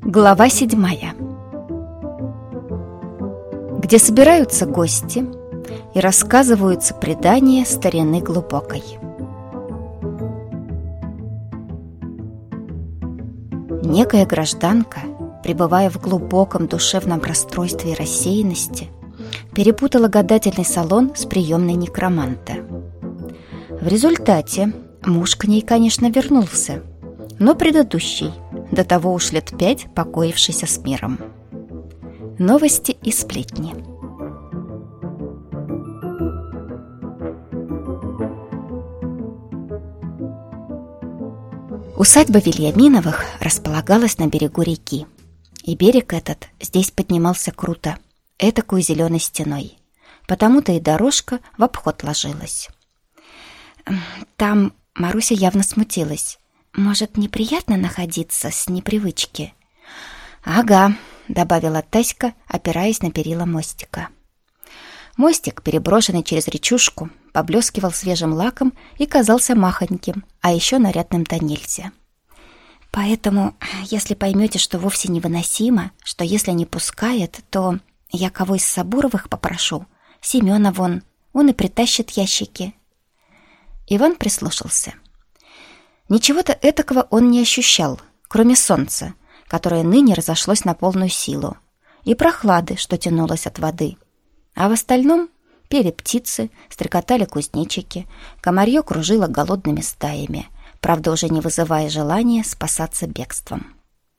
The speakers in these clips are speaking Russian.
Глава 7, где собираются гости и рассказываются предания старины глубокой. Некая гражданка, пребывая в глубоком душевном расстройстве и рассеянности, перепутала гадательный салон с приемной некроманта. В результате муж к ней, конечно, вернулся, но предыдущий, до того уж лет 5 покоившийся с миром. Новости и сплетни. Усадьба Вельяминовых располагалась на берегу реки, и берег этот здесь поднимался круто, этакую зеленой стеной, потому-то и дорожка в обход ложилась. Там Маруся явно смутилась. Может, неприятно находиться с непривычки? «Ага», — добавила Таська, опираясь на перила мостика. Мостик, переброшенный через речушку, поблескивал свежим лаком и казался махоньким, а еще нарядным до нельзя. «Поэтому, если поймете, что вовсе невыносимо, что если не пускает, то я кого из Сабуровых попрошу, Семена вон, он и притащит ящики». Иван прислушался. Ничего-то этакого он не ощущал, кроме солнца, которое ныне разошлось на полную силу, и прохлады, что тянулось от воды. А в остальном пели птицы, стрекотали кузнечики, комарье кружило голодными стаями, правда, уже не вызывая желания спасаться бегством.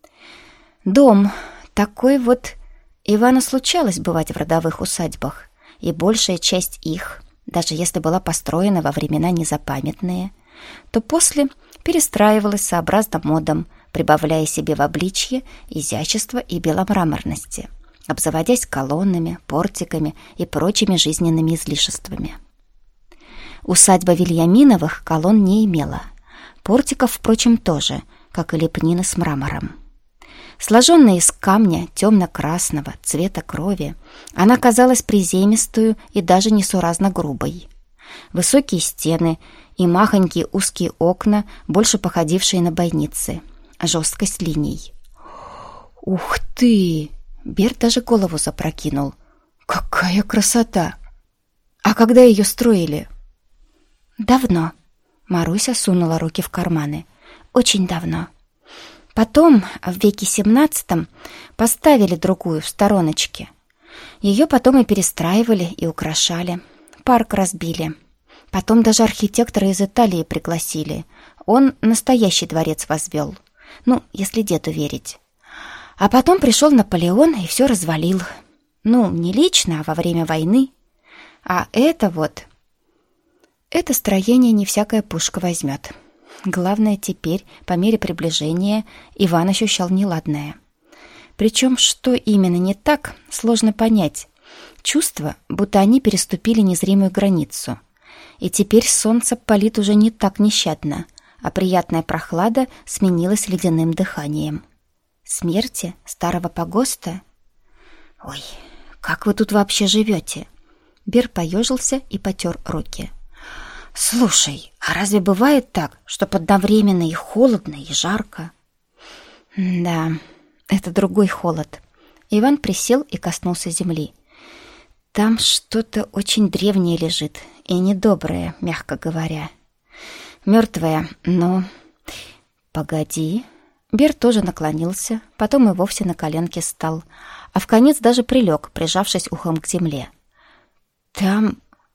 Дом такой вот. Ивану случалось бывать в родовых усадьбах, и большая часть их, даже если была построена во времена незапамятные, то после перестраивалась сообразно модам, прибавляя себе в обличье изящества и беломраморности, обзаводясь колоннами, портиками и прочими жизненными излишествами. Усадьба Вельяминовых колонн не имела, портиков, впрочем, тоже, как и лепнина с мрамором. Сложенная из камня темно-красного цвета крови, она казалась приземистую и даже несуразно грубой. Высокие стены и махонькие узкие окна, больше походившие на бойницы, жесткость линий. «Ух ты!» Берт даже голову запрокинул. «Какая красота! А когда ее строили?» «Давно». Маруся сунула руки в карманы. «Очень давно. Потом, в веке 17 поставили другую в стороночке. Ее потом и перестраивали, и украшали. Парк разбили. Потом даже архитектора из Италии пригласили. Он настоящий дворец возвел. Ну, если деду верить. А потом пришел Наполеон и все развалил. Ну, не лично, а во время войны. А это вот... Это строение не всякая пушка возьмет. Главное, теперь, по мере приближения, Иван ощущал неладное. Причем, что именно не так, сложно понять. Чувство, будто они переступили незримую границу. И теперь солнце палит уже не так нещадно, а приятная прохлада сменилась ледяным дыханием. Смерти старого погоста? Ой, как вы тут вообще живете? Бер поежился и потер руки. «Слушай, а разве бывает так, что одновременно и холодно, и жарко?» «Да, это другой холод». Иван присел и коснулся земли. «Там что-то очень древнее лежит, и недоброе, мягко говоря. Мертвое, но...» «Погоди». Бер тоже наклонился, потом и вовсе на коленке стал, а вконец даже прилег, прижавшись ухом к земле. «Там...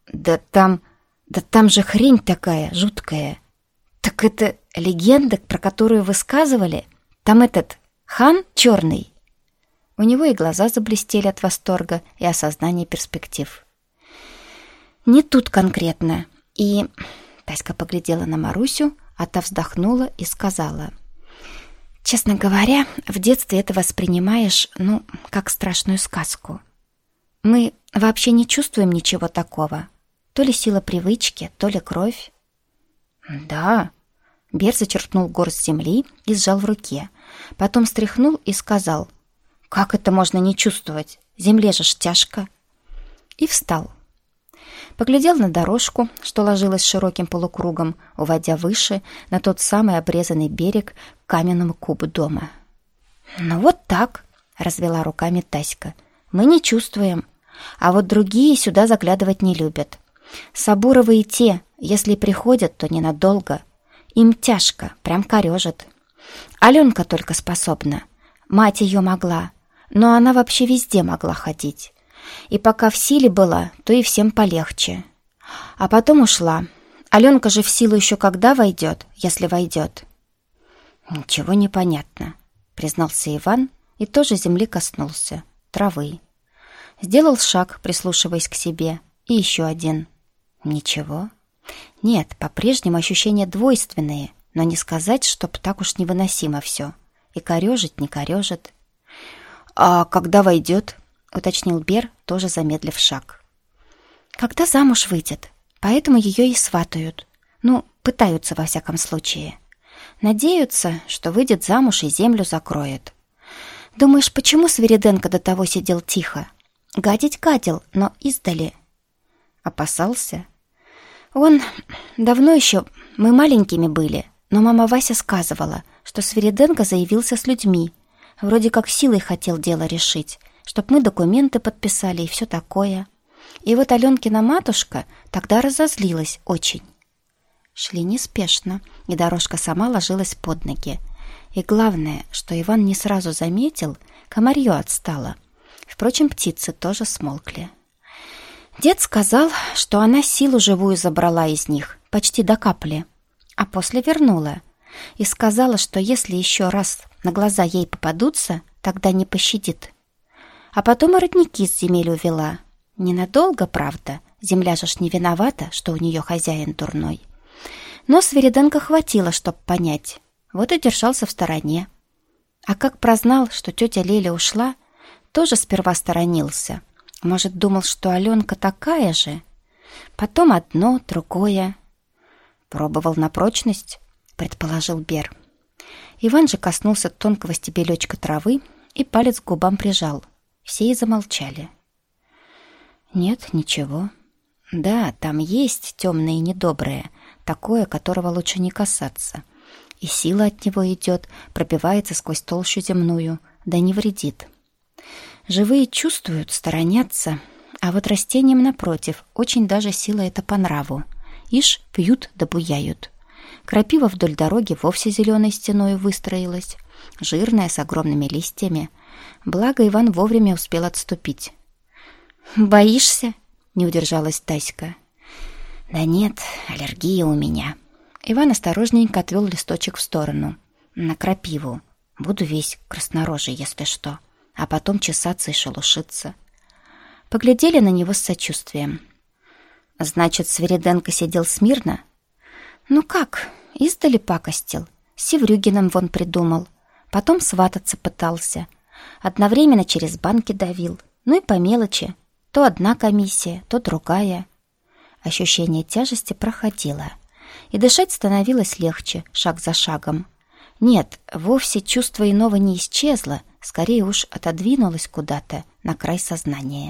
Да там же хрень такая, жуткая. Так это легенда, про которую вы сказывали? Там этот хан черный?» У него и глаза заблестели от восторга и осознания перспектив. «Не тут конкретно. И...» Таська поглядела на Марусю, а та вздохнула и сказала. «Честно говоря, в детстве это воспринимаешь, как страшную сказку. Мы вообще не чувствуем ничего такого. То ли сила привычки, то ли кровь». «Да». Бер зачерпнул горсть земли и сжал в руке. Потом стряхнул и сказал: «Как это можно не чувствовать? Земле же ж тяжко». И встал. Поглядел на дорожку, что ложилась широким полукругом, уводя выше, на тот самый обрезанный берег, к каменному кубу дома. «Ну вот так», — развела руками Таська. «Мы не чувствуем, а вот другие сюда заглядывать не любят. Сабуровы и те, если приходят, то ненадолго. Им тяжко, прям корежит. Аленка только способна. Мать ее могла, но она вообще везде могла ходить. И пока в силе была, то и всем полегче. А потом ушла. Аленка же в силу еще когда войдет, если войдет?» «Ничего не понятно», — признался Иван и тоже земли коснулся, травы. Сделал шаг, прислушиваясь к себе, и еще один. Ничего. Нет, по-прежнему ощущения двойственные, но не сказать, чтоб так уж невыносимо все. И корежит, не корежит. «А когда войдет?» — уточнил Бер, тоже замедлив шаг. «Когда замуж выйдет, поэтому ее и сватают. Ну, пытаются во всяком случае. Надеются, что выйдет замуж и землю закроет. Думаешь, почему Свириденко до того сидел тихо? Гадить гадил, но издали. Опасался? Он давно еще, мы маленькими были, но мама Вася сказывала, что Свириденко заявился с людьми, вроде как силой хотел дело решить, чтоб мы документы подписали и все такое. И вот Аленкина матушка тогда разозлилась очень. Шли неспешно, и дорожка сама ложилась под ноги. И главное, что Иван не сразу заметил, комарье отстало. Впрочем, птицы тоже смолкли. Дед сказал, что она силу живую забрала из них, почти до капли, а после вернула. И сказала, что если еще раз на глаза ей попадутся, тогда не пощадит. А потом и родники с земель увела. Ненадолго, правда, земля же ж не виновата, что у нее хозяин дурной. Но Свириденко хватило, чтоб понять. Вот и держался в стороне. А как прознал, что тетя Леля ушла, тоже сперва сторонился. Может, думал, что Аленка такая же? Потом одно, другое. Пробовал на прочность, предположил Бер. Иван же коснулся тонкого стебелечка травы и палец к губам прижал. Все и замолчали. Нет, ничего. Да, там есть темное и недоброе, такое, которого лучше не касаться. И сила от него идет, пробивается сквозь толщу земную, да не вредит. Живые чувствуют, сторонятся, а вот растениям, напротив, очень даже сила эта по нраву. Ишь, пьют да буяют. Крапива вдоль дороги вовсе зеленой стеной выстроилась, жирная, с огромными листьями. Благо Иван вовремя успел отступить. «Боишься?» — не удержалась Таська. «Да нет, аллергия у меня». Иван осторожненько отвел листочек в сторону. «На крапиву. Буду весь краснорожий, если что. А потом чесаться и шелушиться». Поглядели на него с сочувствием. «Значит, Свириденко сидел смирно?» «Ну как, издали пакостил. С Севрюгиным вон придумал. Потом свататься пытался. Одновременно через банки давил. Ну и по мелочи. То одна комиссия, то другая». Ощущение тяжести проходило. И дышать становилось легче, шаг за шагом. Нет, вовсе чувство иного не исчезло, скорее уж отодвинулось куда-то на край сознания.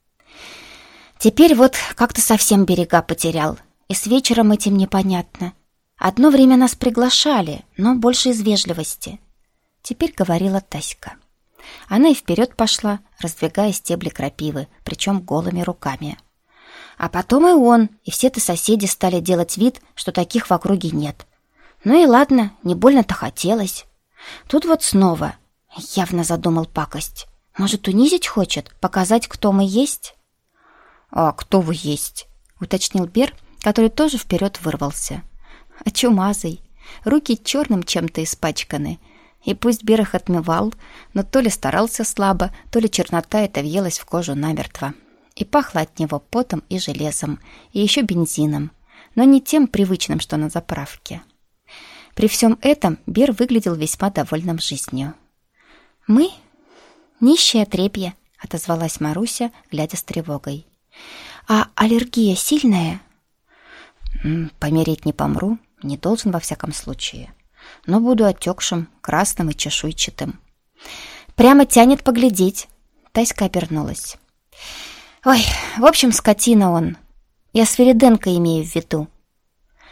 Теперь вот как-то совсем берега потерял, и с вечером этим непонятно. Одно время нас приглашали, но больше из вежливости. Теперь говорила Таська. Она и вперед пошла, раздвигая стебли крапивы, причем голыми руками. А потом и он, и все-то соседи стали делать вид, что таких в округе нет. Ну и ладно, не больно-то хотелось. Тут вот снова явно задумал пакость. Может, унизить хочет, показать, кто мы есть? «А кто вы есть?» — уточнил Бер, который тоже вперед вырвался. «А чумазый. Руки черным чем-то испачканы. И пусть Бер их отмывал, но то ли старался слабо, то ли чернота эта въелась в кожу намертво. И пахло от него потом и железом, и еще бензином, но не тем привычным, что на заправке. При всем этом Бер выглядел весьма довольным жизнью. «Мы? Нищее отребье», — отозвалась Маруся, глядя с тревогой. «А аллергия сильная?» «Помереть не помру, не должен во всяком случае. Но буду отекшим, красным и чешуйчатым». «Прямо тянет поглядеть», — Таська обернулась. «Ой, в общем, скотина он. Я Свириденко имею в виду».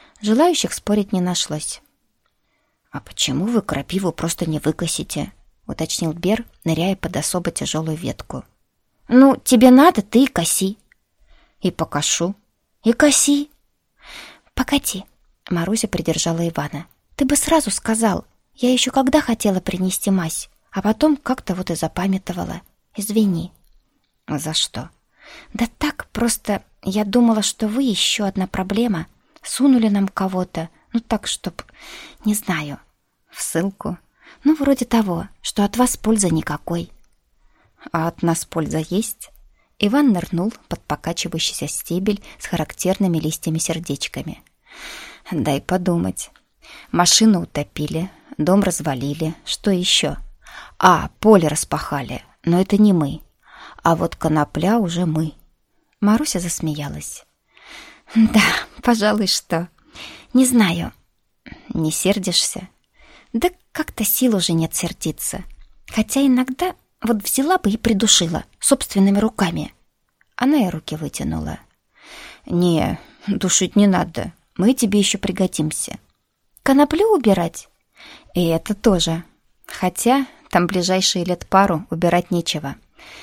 Желающих спорить не нашлось. «А почему вы крапиву просто не выкосите?» — уточнил Бер, ныряя под особо тяжелую ветку. «Ну, тебе надо, ты и коси». «И покошу». «И коси». «Погоди», — Маруся придержала Ивана. «Ты бы сразу сказал. Я еще когда хотела принести мазь, а потом как-то вот и запамятовала. Извини». «За что?» «Да так, просто я думала, что вы еще одна проблема. Сунули нам кого-то, ну так, чтоб... не знаю». «В ссылку?» «Ну, вроде того, что от вас пользы никакой». «А от нас польза есть?» Иван нырнул под покачивающийся стебель с характерными листьями-сердечками. «Дай подумать. Машину утопили, дом развалили. Что еще? Поле распахали, но это не мы. А вот конопля уже мы». Маруся засмеялась. «Да, пожалуй, что. Не знаю». «Не сердишься?» «Да как-то сил уже нет сердиться. Хотя иногда вот взяла бы и придушила собственными руками». Она и руки вытянула. «Не, душить не надо. Мы тебе еще пригодимся». «Коноплю убирать?» «И это тоже. Хотя там ближайшие лет пару убирать нечего.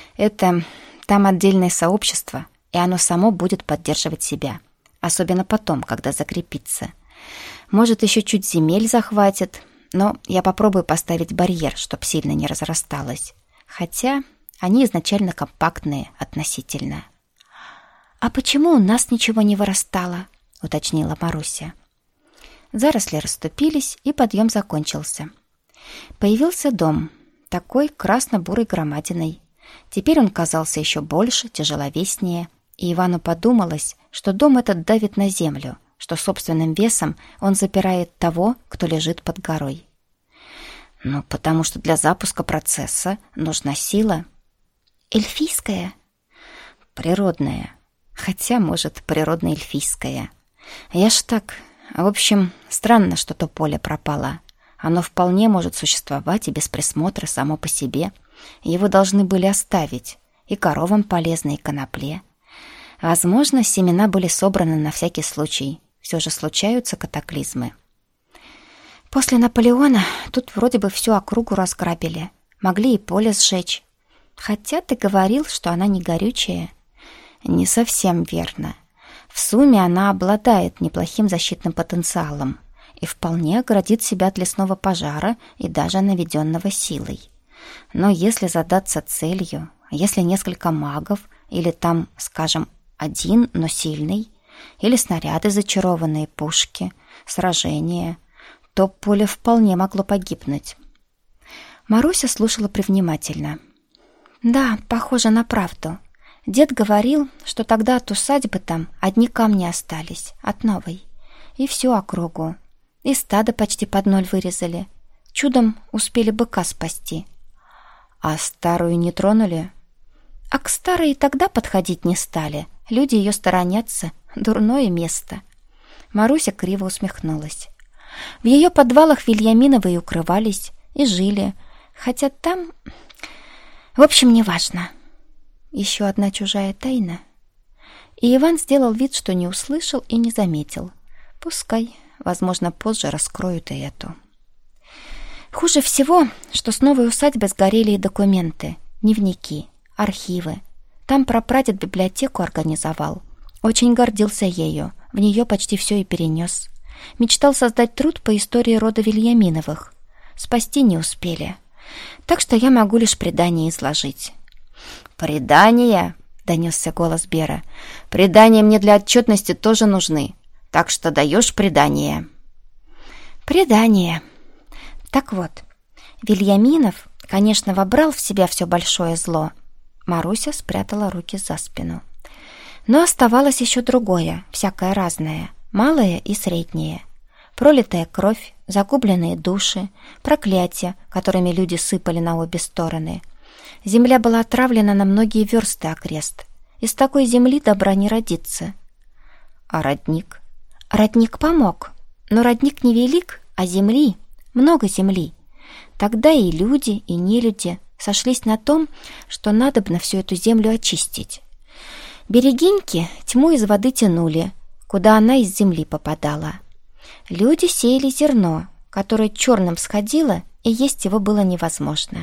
Там отдельное сообщество, и оно само будет поддерживать себя. Особенно потом, когда закрепится. Может, еще чуть земель захватит, но я попробую поставить барьер, чтоб сильно не разрасталось. Хотя они изначально компактные относительно». «А почему у нас ничего не вырастало?» — уточнила Маруся. Заросли расступились, и подъем закончился. Появился дом, такой красно-бурой громадиной. Теперь он казался еще больше, тяжеловеснее, и Ивану подумалось, что дом этот давит на землю, что собственным весом он запирает того, кто лежит под горой. «Ну, потому что для запуска процесса нужна сила». «Эльфийская?» «Природная. Хотя, может, природно-эльфийская. Я ж так... В общем, странно, что то поле пропало. Оно вполне может существовать и без присмотра само по себе. Его должны были оставить. И коровам полезно, и конопле. Возможно, семена были собраны на всякий случай. Все же случаются катаклизмы». «После Наполеона тут вроде бы всю округу разграбили. Могли и поле сжечь. Хотя ты говорил, что она не горючая». «Не совсем верно. В сумме она обладает неплохим защитным потенциалом и вполне оградит себя от лесного пожара и даже наведенного силой. Но если задаться целью, если несколько магов, или там, скажем, один, но сильный, или снаряды зачарованные, пушки, сражения, то поле вполне могло погибнуть». Маруся слушала привнимательно. «Да, похоже на правду. Дед говорил, что тогда от усадьбы там одни камни остались, от новой. И всю округу. И стадо почти под ноль вырезали. Чудом успели быка спасти». «А старую не тронули?» «А к старой и тогда подходить не стали. Люди ее сторонятся. Дурное место». Маруся криво усмехнулась. «В ее подвалах Вильяминовы и укрывались, и жили. Хотя там... В общем, неважно». Еще одна чужая тайна. И Иван сделал вид, что не услышал и не заметил. Пускай, возможно, позже раскроют и эту. Хуже всего, что с новой усадьбы сгорели и документы, дневники, архивы. Там прапрадед библиотеку организовал. Очень гордился ею, в нее почти все и перенес. Мечтал создать труд по истории рода Вильяминовых. Спасти не успели. Так что я могу лишь предание изложить. «Предания?» — донесся голос Бера. «Предания мне для отчетности тоже нужны. Так что даешь предание». «Предание. Так вот, Вильяминов, конечно, вобрал в себя все большое зло». Маруся спрятала руки за спину. «Но оставалось еще другое, всякое разное, малое и среднее. Пролитая кровь, загубленные души, проклятия, которыми люди сыпали на обе стороны. Земля была отравлена на многие версты окрест. Из такой земли добра не родится». «А родник?» «Родник помог. Но родник не велик, а земли, много земли. Тогда и люди, и нелюди сошлись на том, что надобно всю эту землю очистить. Берегиньки тьму из воды тянули, куда она из земли попадала. Люди сеяли зерно, которое черным сходило, и есть его было невозможно.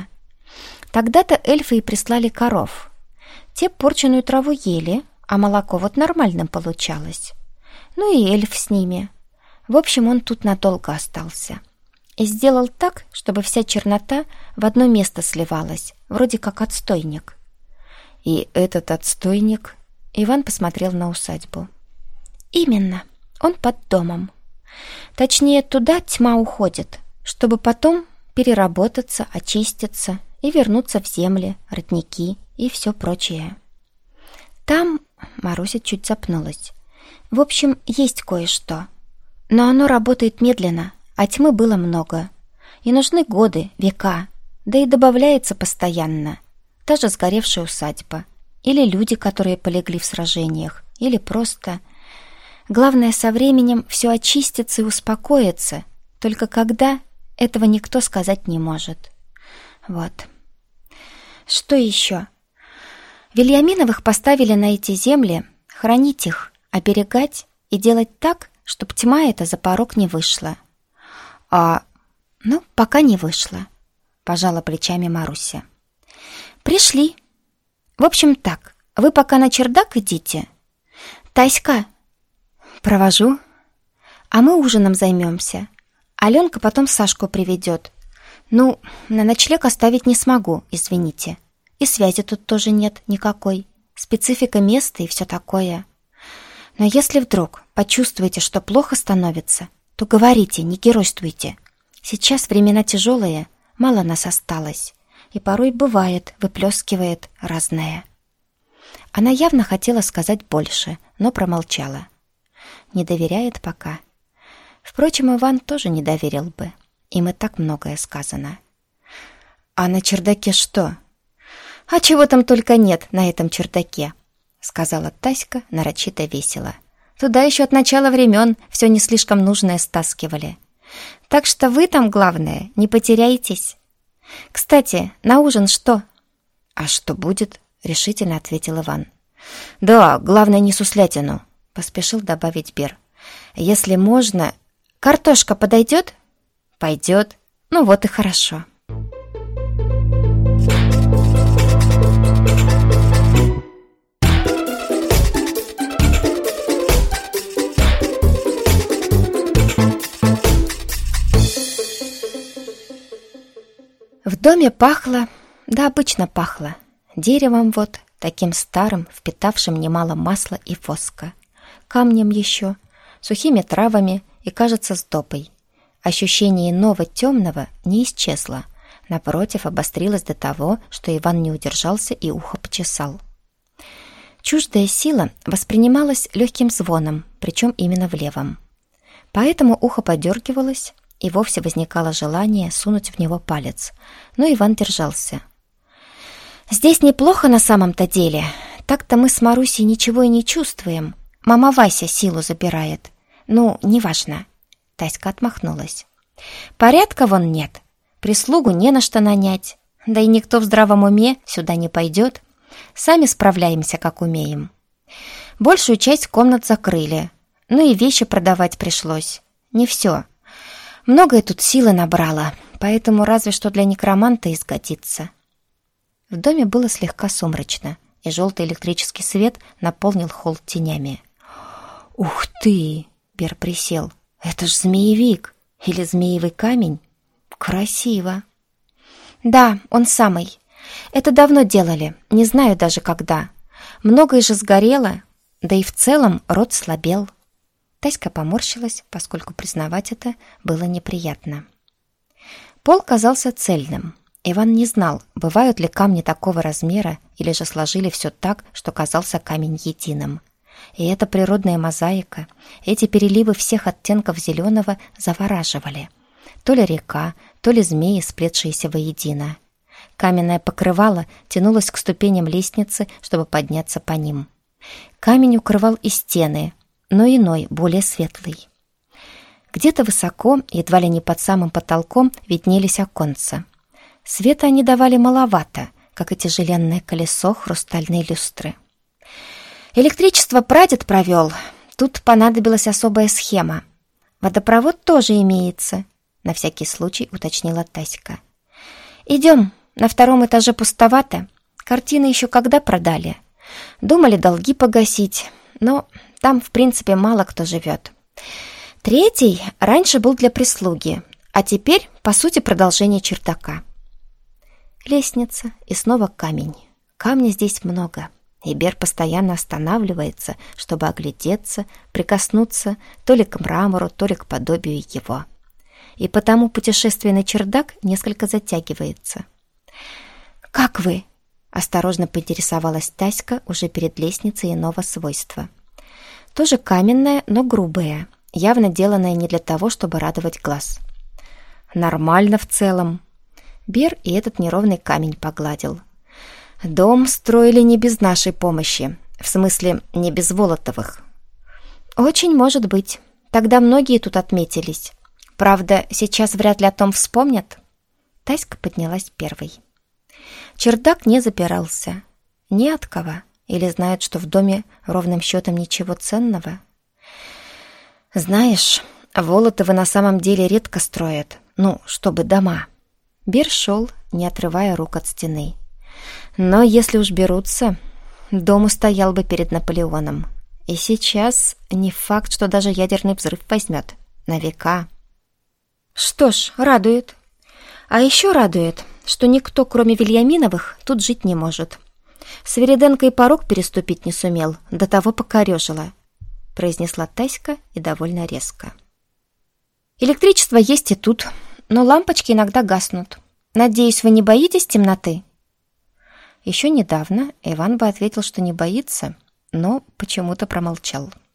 Тогда-то эльфы и прислали коров. Те порченую траву ели, а молоко вот нормальным получалось. Ну и эльф с ними. В общем, он тут надолго остался. И сделал так, чтобы вся чернота в одно место сливалась, вроде как отстойник. И этот отстойник... Иван посмотрел на усадьбу. Именно, он под домом. Точнее, туда тьма уходит, чтобы потом переработаться, очиститься и вернуться в земли, родники и все прочее. Там... Маруся чуть запнулась. В общем, есть кое-что. Но оно работает медленно, а тьмы было много. И нужны годы, века, да и добавляется постоянно. Та же сгоревшая усадьба. Или люди, которые полегли в сражениях. Или просто... Главное, со временем все очистится и успокоится. Только когда, этого никто сказать не может. Вот. Что еще? Вильяминовых поставили на эти земли хранить их, оберегать и делать так, чтоб тьма эта за порог не вышла. Пока не вышла, пожала плечами Маруся. Пришли. В общем так, вы пока на чердак идите. Таська, провожу. А мы ужином займемся. Аленка потом Сашку приведет. На ночлег оставить не смогу, извините. И связи тут тоже нет никакой. Специфика места и все такое. Но если вдруг почувствуете, что плохо становится, то говорите, не геройствуйте. Сейчас времена тяжелые, мало нас осталось. И порой бывает, выплескивает разное. Она явно хотела сказать больше, но промолчала. Не доверяет пока. Впрочем, Иван тоже не доверил бы. Им и так многое сказано. А на чердаке что? А чего там только нет на этом чердаке, сказала Таська нарочито весело. Туда еще от начала времен все не слишком нужное стаскивали. Так что вы там, главное, не потеряйтесь. Кстати, на ужин что? А что будет? Решительно ответил Иван. Да, главное не суслятину, поспешил добавить Бер. Если можно... Картошка подойдет? Пойдет. Ну вот и хорошо. В доме пахло, да обычно пахло, деревом вот, таким старым, впитавшим немало масла и воска, камнем еще, сухими травами и, кажется, сдобой. Ощущение иного темного не исчезло, напротив, обострилось до того, что Иван не удержался и ухо почесал. Чуждая сила воспринималась легким звоном, причем именно в левом. Поэтому ухо подергивалось, и вовсе возникало желание сунуть в него палец, но Иван держался. «Здесь неплохо на самом-то деле. Так-то мы с Марусей ничего и не чувствуем. Мама Вася силу забирает. Неважно». Таська отмахнулась. «Порядка вон нет. Прислугу не на что нанять. Да и никто в здравом уме сюда не пойдет. Сами справляемся, как умеем. Большую часть комнат закрыли. И вещи продавать пришлось. Не все. Многое тут силы набрало, поэтому разве что для некроманта изгодится». В доме было слегка сумрачно, и желтый электрический свет наполнил холл тенями. «Ух ты!» — Бер присел. «Это ж змеевик! Или змеевый камень? Красиво!» «Да, он самый. Это давно делали, не знаю даже когда. Многое же сгорело, да и в целом род слабел». Таська поморщилась, поскольку признавать это было неприятно. Пол казался цельным. Иван не знал, бывают ли камни такого размера, или же сложили все так, что казался камень единым. И эта природная мозаика, эти переливы всех оттенков зеленого завораживали. То ли река, то ли змеи, сплетшиеся воедино. Каменное покрывало тянулось к ступеням лестницы, чтобы подняться по ним. Камень укрывал и стены, но иной, более светлый. Где-то высоко, едва ли не под самым потолком, виднелись оконца. Света они давали маловато, как и тяжеленное колесо хрустальной люстры. Электричество прадед провел. Тут понадобилась особая схема. Водопровод тоже имеется, на всякий случай уточнила Таська. «Идем, На втором этаже пустовато. Картины еще когда продали? Думали долги погасить, но там, в принципе, мало кто живет. Третий раньше был для прислуги, а теперь, по сути, продолжение чердака. Лестница и снова камень. Камня здесь много, и Бер постоянно останавливается, чтобы оглядеться, прикоснуться то ли к мрамору, то ли к подобию его. И потому путешествие на чердак несколько затягивается. «Как вы?» — осторожно поинтересовалась Таська уже перед лестницей иного свойства. Тоже каменная, но грубая, явно деланная не для того, чтобы радовать глаз. «Нормально в целом». Бер и этот неровный камень погладил. «Дом строили не без нашей помощи, в смысле, не без Волотовых». «Очень может быть. Тогда многие тут отметились. Правда, сейчас вряд ли о том вспомнят». Таська поднялась первой. Чердак не запирался. Ни от кого. Или знают, что в доме ровным счетом ничего ценного. «Знаешь, Волотовы на самом деле редко строят. Ну, чтобы дома». Бер шел, не отрывая рук от стены. «Но если уж берутся, дом устоял бы перед Наполеоном. И сейчас не факт, что даже ядерный взрыв возьмет. На века». «Что ж, радует. А еще радует, что никто, кроме Вильяминовых, тут жить не может. Свириденко и порог переступить не сумел, до того покорежила», произнесла Таська и довольно резко. «Электричество есть и тут, но лампочки иногда гаснут. Надеюсь, вы не боитесь темноты?» Еще недавно Иван бы ответил, что не боится, но почему-то промолчал.